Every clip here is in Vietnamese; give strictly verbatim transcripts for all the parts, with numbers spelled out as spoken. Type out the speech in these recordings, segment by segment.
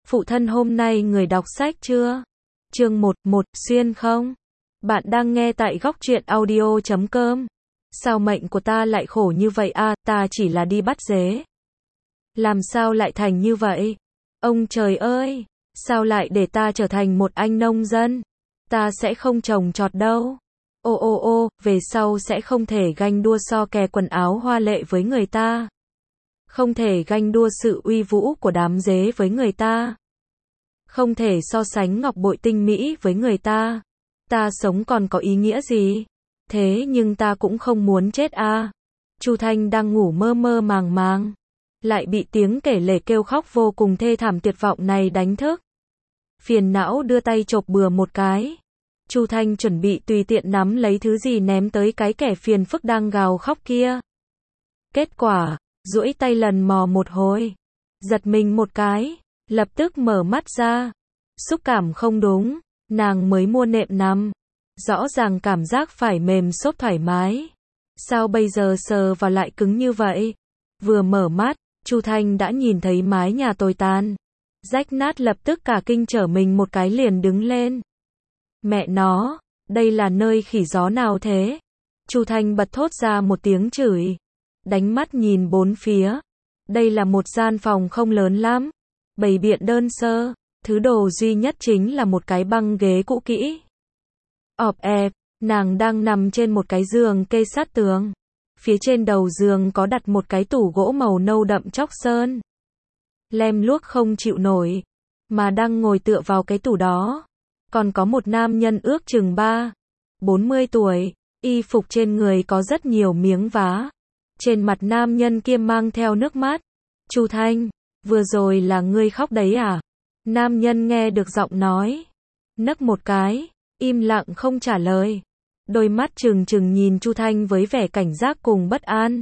Phụ thân hôm nay người đọc sách chưa? Chương một, một, xuyên không? Bạn đang nghe tại góc truyện audio chấm com. Sao mệnh của ta lại khổ như vậy a, à, ta chỉ là đi bắt dế. Làm sao lại thành như vậy? Ông trời ơi, sao lại để ta trở thành một anh nông dân? Ta sẽ không trồng trọt đâu. Ô ô ô, về sau sẽ không thể ganh đua so kè quần áo hoa lệ với người ta. Không thể ganh đua sự uy vũ của đám dế với người ta. Không thể so sánh ngọc bội tinh mỹ với người ta. Ta sống còn có ý nghĩa gì? Thế nhưng ta cũng không muốn chết a. À. Chu Thanh đang ngủ mơ mơ màng màng, lại bị tiếng kể lể kêu khóc vô cùng thê thảm tuyệt vọng này đánh thức. Phiền não đưa tay chộp bừa một cái. Chu Thanh chuẩn bị tùy tiện nắm lấy thứ gì ném tới cái kẻ phiền phức đang gào khóc kia. Kết quả, duỗi tay lần mò một hồi, giật mình một cái, lập tức mở mắt ra. Xúc cảm không đúng, nàng mới mua nệm nằm, rõ ràng cảm giác phải mềm xốp thoải mái. Sao bây giờ sờ vào lại cứng như vậy? Vừa mở mắt, Chu Thanh đã nhìn thấy mái nhà tồi tàn, rách nát, lập tức cả kinh trở mình một cái liền đứng lên. Mẹ nó, đây là nơi khỉ gió nào thế? Chu Thanh bật thốt ra một tiếng chửi, đánh mắt nhìn bốn phía. Đây là một gian phòng không lớn lắm, bày biện đơn sơ, thứ đồ duy nhất chính là một cái băng ghế cũ kỹ. Ọp ẹp, nàng đang nằm trên một cái giường kê sát tường. Phía trên đầu giường có đặt một cái tủ gỗ màu nâu đậm chóc sơn. Lem luốc không chịu nổi, mà đang ngồi tựa vào cái tủ đó. Còn có một nam nhân ước chừng ba, bốn mươi tuổi, y phục trên người có rất nhiều miếng vá. Trên mặt nam nhân kia mang theo nước mắt. Chu Thanh, vừa rồi là ngươi khóc đấy à? Nam nhân nghe được giọng nói, nấc một cái, im lặng không trả lời. Đôi mắt trừng trừng nhìn Chu Thanh với vẻ cảnh giác cùng bất an.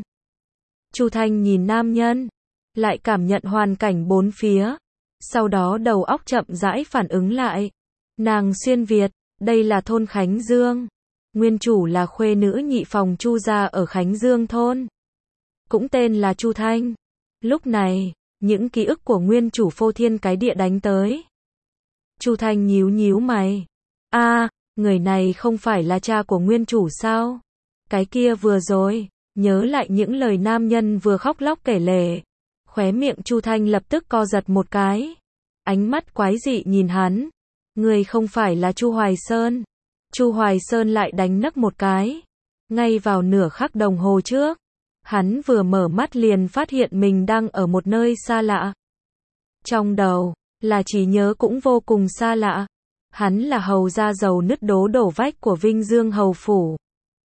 Chu Thanh nhìn nam nhân, lại cảm nhận hoàn cảnh bốn phía. Sau đó đầu óc chậm rãi phản ứng lại. Nàng xuyên Việt, đây là thôn Khánh Dương. Nguyên chủ là khuê nữ nhị phòng Chu gia ở Khánh Dương thôn, cũng tên là Chu Thanh. Lúc này, những ký ức của nguyên chủ phô thiên cái địa đánh tới. Chu Thanh nhíu nhíu mày. A, à, người này không phải là cha của nguyên chủ sao? Cái kia vừa rồi, nhớ lại những lời nam nhân vừa khóc lóc kể lể. Khóe miệng Chu Thanh lập tức co giật một cái. Ánh mắt quái dị nhìn hắn. Người không phải là Chu Hoài Sơn. Chu Hoài Sơn lại đánh nấc một cái. Ngay vào nửa khắc đồng hồ trước, hắn vừa mở mắt liền phát hiện mình đang ở một nơi xa lạ. Trong đầu, là trí nhớ cũng vô cùng xa lạ. Hắn là hầu gia giàu nứt đố đổ vách của Vinh Dương hầu phủ.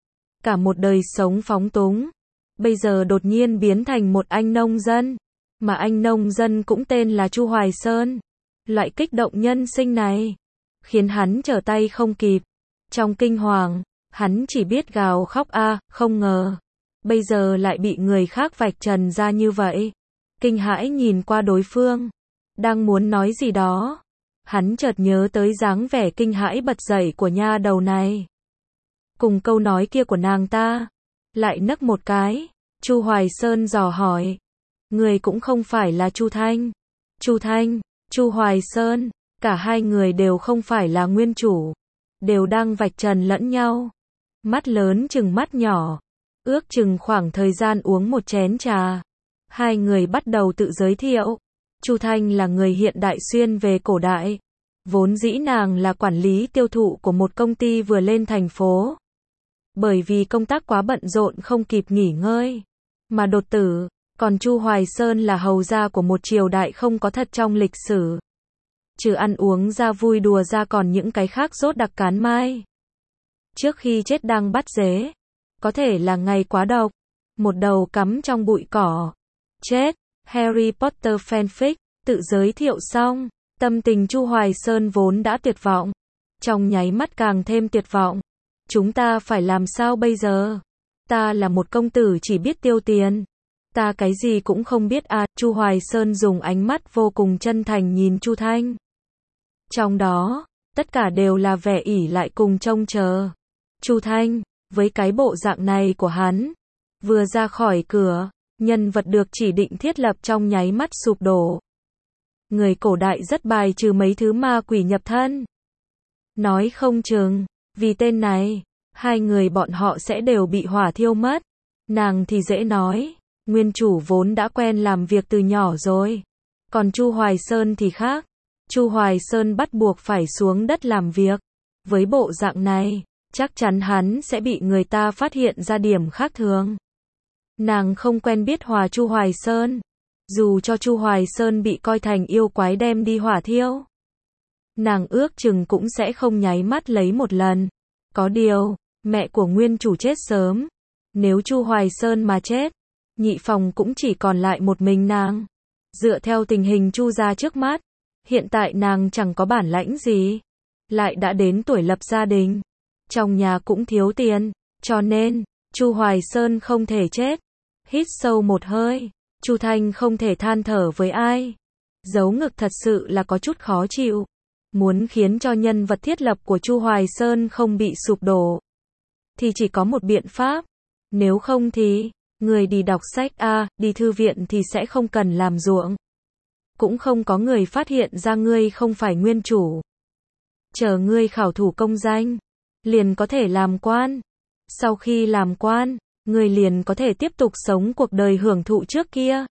Cả một đời sống phóng túng, bây giờ đột nhiên biến thành một anh nông dân. Mà anh nông dân cũng tên là Chu Hoài Sơn. Loại kích động nhân sinh này khiến hắn trở tay không kịp. Trong kinh hoàng, hắn chỉ biết gào khóc a, à, không ngờ bây giờ lại bị người khác vạch trần ra như vậy. Kinh hãi nhìn qua đối phương, đang muốn nói gì đó, hắn chợt nhớ tới dáng vẻ kinh hãi bật dậy của nha đầu này, cùng câu nói kia của nàng ta, lại nấc một cái. Chu Hoài Sơn dò hỏi, người cũng không phải là Chu Thanh? Chu Thanh, Chu Hoài Sơn, cả hai người đều không phải là nguyên chủ, đều đang vạch trần lẫn nhau. Mắt lớn chừng mắt nhỏ, ước chừng khoảng thời gian uống một chén trà, hai người bắt đầu tự giới thiệu. Chu Thanh là người hiện đại xuyên về cổ đại. Vốn dĩ nàng là quản lý tiêu thụ của một công ty vừa lên thành phố. Bởi vì công tác quá bận rộn không kịp nghỉ ngơi, mà đột tử. Còn Chu Hoài Sơn là hầu gia của một triều đại không có thật trong lịch sử. Trừ ăn uống ra vui đùa ra còn những cái khác rốt đặc cán mai. Trước khi chết đang bắt dế. Có thể là ngày quá độc, một đầu cắm trong bụi cỏ. Chết, Harry Potter fanfic, tự giới thiệu xong, tâm tình Chu Hoài Sơn vốn đã tuyệt vọng, trong nháy mắt càng thêm tuyệt vọng. Chúng ta phải làm sao bây giờ? Ta là một công tử chỉ biết tiêu tiền. Ta cái gì cũng không biết à, Chu Hoài Sơn dùng ánh mắt vô cùng chân thành nhìn Chu Thanh. Trong đó, tất cả đều là vẻ ỷ lại cùng trông chờ. Chu Thanh, với cái bộ dạng này của hắn, vừa ra khỏi cửa, nhân vật được chỉ định thiết lập trong nháy mắt sụp đổ. người cổ đại rất bài trừ mấy thứ ma quỷ nhập thân. Nói không chừng, vì tên này, hai người bọn họ sẽ đều bị hỏa thiêu mất. Nàng thì dễ nói, nguyên chủ vốn đã quen làm việc từ nhỏ rồi. Còn Chu Hoài Sơn thì khác. Chu Hoài Sơn bắt buộc phải xuống đất làm việc. Với bộ dạng này, chắc chắn hắn sẽ bị người ta phát hiện ra điểm khác thường. Nàng không quen biết hòa Chu Hoài Sơn. Dù cho Chu Hoài Sơn bị coi thành yêu quái đem đi hỏa thiêu, nàng ước chừng cũng sẽ không nháy mắt lấy một lần. Có điều, mẹ của nguyên chủ chết sớm. Nếu Chu Hoài Sơn mà chết, nhị phòng cũng chỉ còn lại một mình nàng. Dựa theo tình hình Chu gia trước mắt, hiện tại nàng chẳng có bản lãnh gì, lại đã đến tuổi lập gia đình, trong nhà cũng thiếu tiền, cho nên Chu Hoài Sơn không thể chết. Hít sâu một hơi, Chu Thanh không thể than thở với ai. Giấu ngực thật sự là có chút khó chịu. Muốn khiến cho nhân vật thiết lập của Chu Hoài Sơn không bị sụp đổ, thì chỉ có một biện pháp. Nếu không thì, người đi đọc sách a, à, đi thư viện thì sẽ không cần làm ruộng. Cũng không có người phát hiện ra ngươi không phải nguyên chủ. Chờ ngươi khảo thủ công danh, liền có thể làm quan. Sau khi làm quan, ngươi liền có thể tiếp tục sống cuộc đời hưởng thụ trước kia.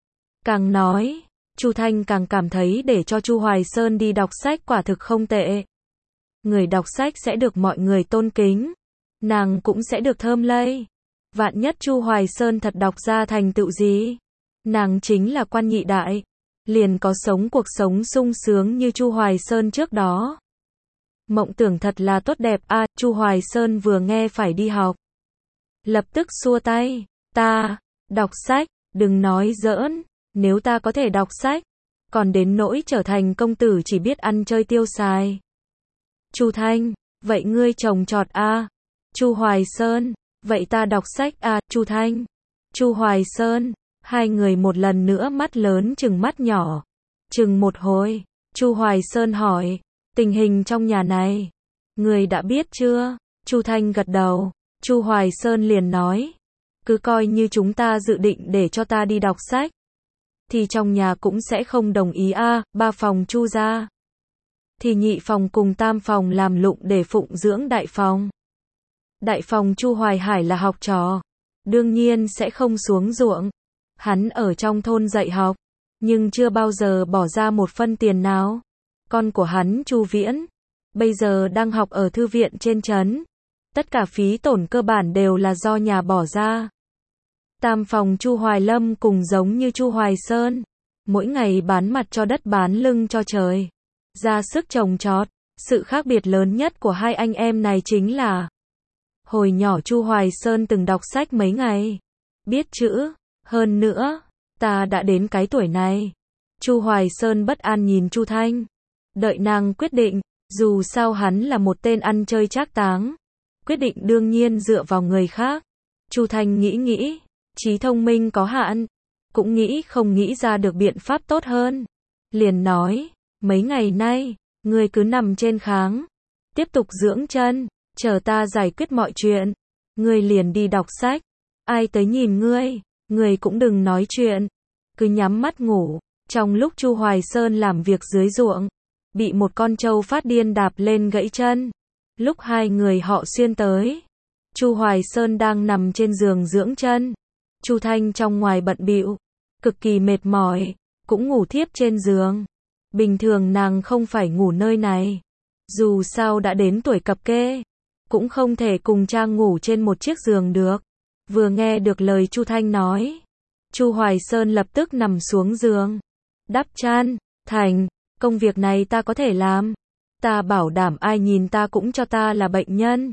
Càng nói, Chu Thanh càng cảm thấy để cho Chu Hoài Sơn đi đọc sách quả thực không tệ. Người đọc sách sẽ được mọi người tôn kính, nàng cũng sẽ được thơm lây. Vạn nhất Chu Hoài Sơn thật đọc ra thành tựu gì, nàng chính là quan nhị đại, liền có sống cuộc sống sung sướng như Chu Hoài Sơn trước đó. Mộng tưởng thật là tốt đẹp a. À, Chu Hoài Sơn vừa nghe phải đi học, lập tức xua tay, ta, đọc sách, đừng nói giỡn, nếu ta có thể đọc sách, còn đến nỗi trở thành công tử chỉ biết ăn chơi tiêu xài. Chu Thanh, vậy ngươi trồng trọt a. À? Chu Hoài Sơn, vậy ta đọc sách a. À? Chu Thanh, Chu Hoài Sơn, hai người một lần nữa mắt lớn chừng mắt nhỏ. Chừng một hồi, Chu Hoài Sơn hỏi, tình hình trong nhà này, người đã biết chưa? Chu Thanh gật đầu. Chu Hoài Sơn liền nói, cứ coi như chúng ta dự định để cho ta đi đọc sách, thì trong nhà cũng sẽ không đồng ý a. À, ba phòng Chu gia, thì nhị phòng cùng tam phòng làm lụng để phụng dưỡng đại phòng. Đại phòng Chu Hoài Hải là học trò, đương nhiên sẽ không xuống ruộng. Hắn ở trong thôn dạy học, nhưng chưa bao giờ bỏ ra một phân tiền nào. Con của hắn Chu Viễn, bây giờ đang học ở thư viện trên trấn. Tất cả phí tổn cơ bản đều là do nhà bỏ ra. Tam phòng Chu Hoài Lâm cùng giống như Chu Hoài Sơn, mỗi ngày bán mặt cho đất bán lưng cho trời, ra sức trồng trọt. Sự khác biệt lớn nhất của hai anh em này chính là, hồi nhỏ Chu Hoài Sơn từng đọc sách mấy ngày, biết chữ. Hơn nữa, ta đã đến cái tuổi này. Chu Hoài Sơn bất an nhìn Chu Thanh, đợi nàng quyết định. Dù sao hắn là một tên ăn chơi trác táng, quyết định đương nhiên dựa vào người khác. Chu Thanh nghĩ nghĩ, trí thông minh có hạn, cũng nghĩ không nghĩ ra được biện pháp tốt hơn. Liền nói, mấy ngày nay, ngươi cứ nằm trên kháng, tiếp tục dưỡng chân, chờ ta giải quyết mọi chuyện. Ngươi liền đi đọc sách, ai tới nhìn ngươi, ngươi cũng đừng nói chuyện, cứ nhắm mắt ngủ. Trong lúc Chu Hoài Sơn làm việc dưới ruộng, bị một con trâu phát điên đạp lên gãy chân. Lúc hai người họ xuyên tới, Chu Hoài Sơn đang nằm trên giường dưỡng chân. Chu Thanh trong ngoài bận bịu, cực kỳ mệt mỏi, cũng ngủ thiếp trên giường. Bình thường nàng không phải ngủ nơi này, dù sao đã đến tuổi cập kê, cũng không thể cùng cha ngủ trên một chiếc giường được. Vừa nghe được lời Chu Thanh nói, Chu Hoài Sơn lập tức nằm xuống giường, đắp chăn. Thành, công việc này ta có thể làm. Ta bảo đảm ai nhìn ta cũng cho ta là bệnh nhân.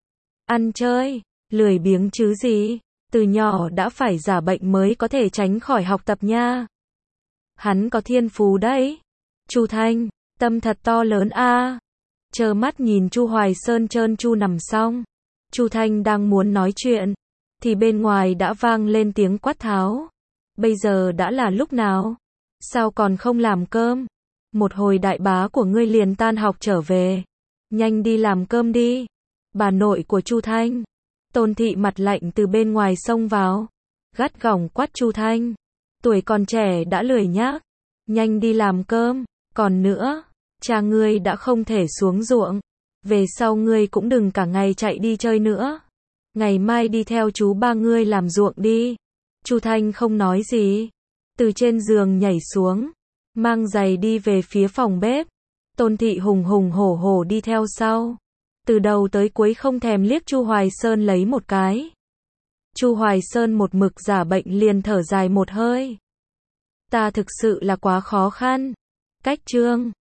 Ăn chơi, lười biếng chứ gì, từ nhỏ đã phải giả bệnh mới có thể tránh khỏi học tập nha. Hắn có thiên phú đấy. Chu Thanh, tâm thật to lớn a. À. Trơ mắt nhìn Chu Hoài Sơn trơn tru nằm xong, Chu Thanh đang muốn nói chuyện, thì bên ngoài đã vang lên tiếng quát tháo. Bây giờ đã là lúc nào? Sao còn không làm cơm? Một hồi đại bá của ngươi liền tan học trở về. Nhanh đi làm cơm đi. Bà nội của Chu Thanh, Tôn Thị mặt lạnh từ bên ngoài xông vào, gắt gỏng quát Chu Thanh. Tuổi còn trẻ đã lười nhác, nhanh đi làm cơm, còn nữa, cha ngươi đã không thể xuống ruộng, về sau ngươi cũng đừng cả ngày chạy đi chơi nữa. Ngày mai đi theo chú ba ngươi làm ruộng đi. Chu Thanh không nói gì, từ trên giường nhảy xuống, mang giày đi về phía phòng bếp. Tôn Thị hùng hùng hổ hổ đi theo sau, từ đầu tới cuối không thèm liếc Chu Hoài Sơn lấy một cái. Chu Hoài Sơn một mực giả bệnh liền thở dài một hơi. Ta thực sự là quá khó khăn. Cách chương